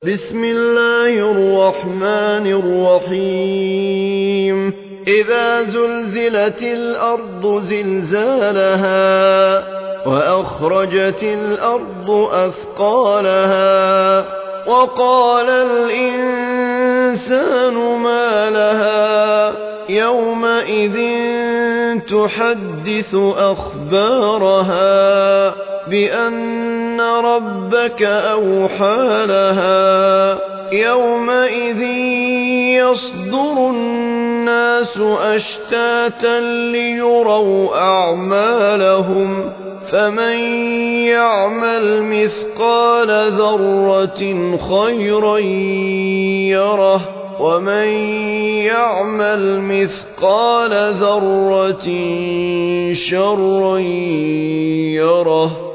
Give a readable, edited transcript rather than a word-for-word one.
بسم الله الرحمن الرحيم إذا زلزلت الأرض زلزالها وأخرجت الأرض أثقالها وقال الإنسان ما لها يومئذ تحدث أخبارها بأن ربك أوحى لها يومئذ يصدر الناس أشتاتا ليروا أعمالهم فمن يعمل مثقال ذرة خيرا يره ومن يعمل مثقال ذرة شرا يره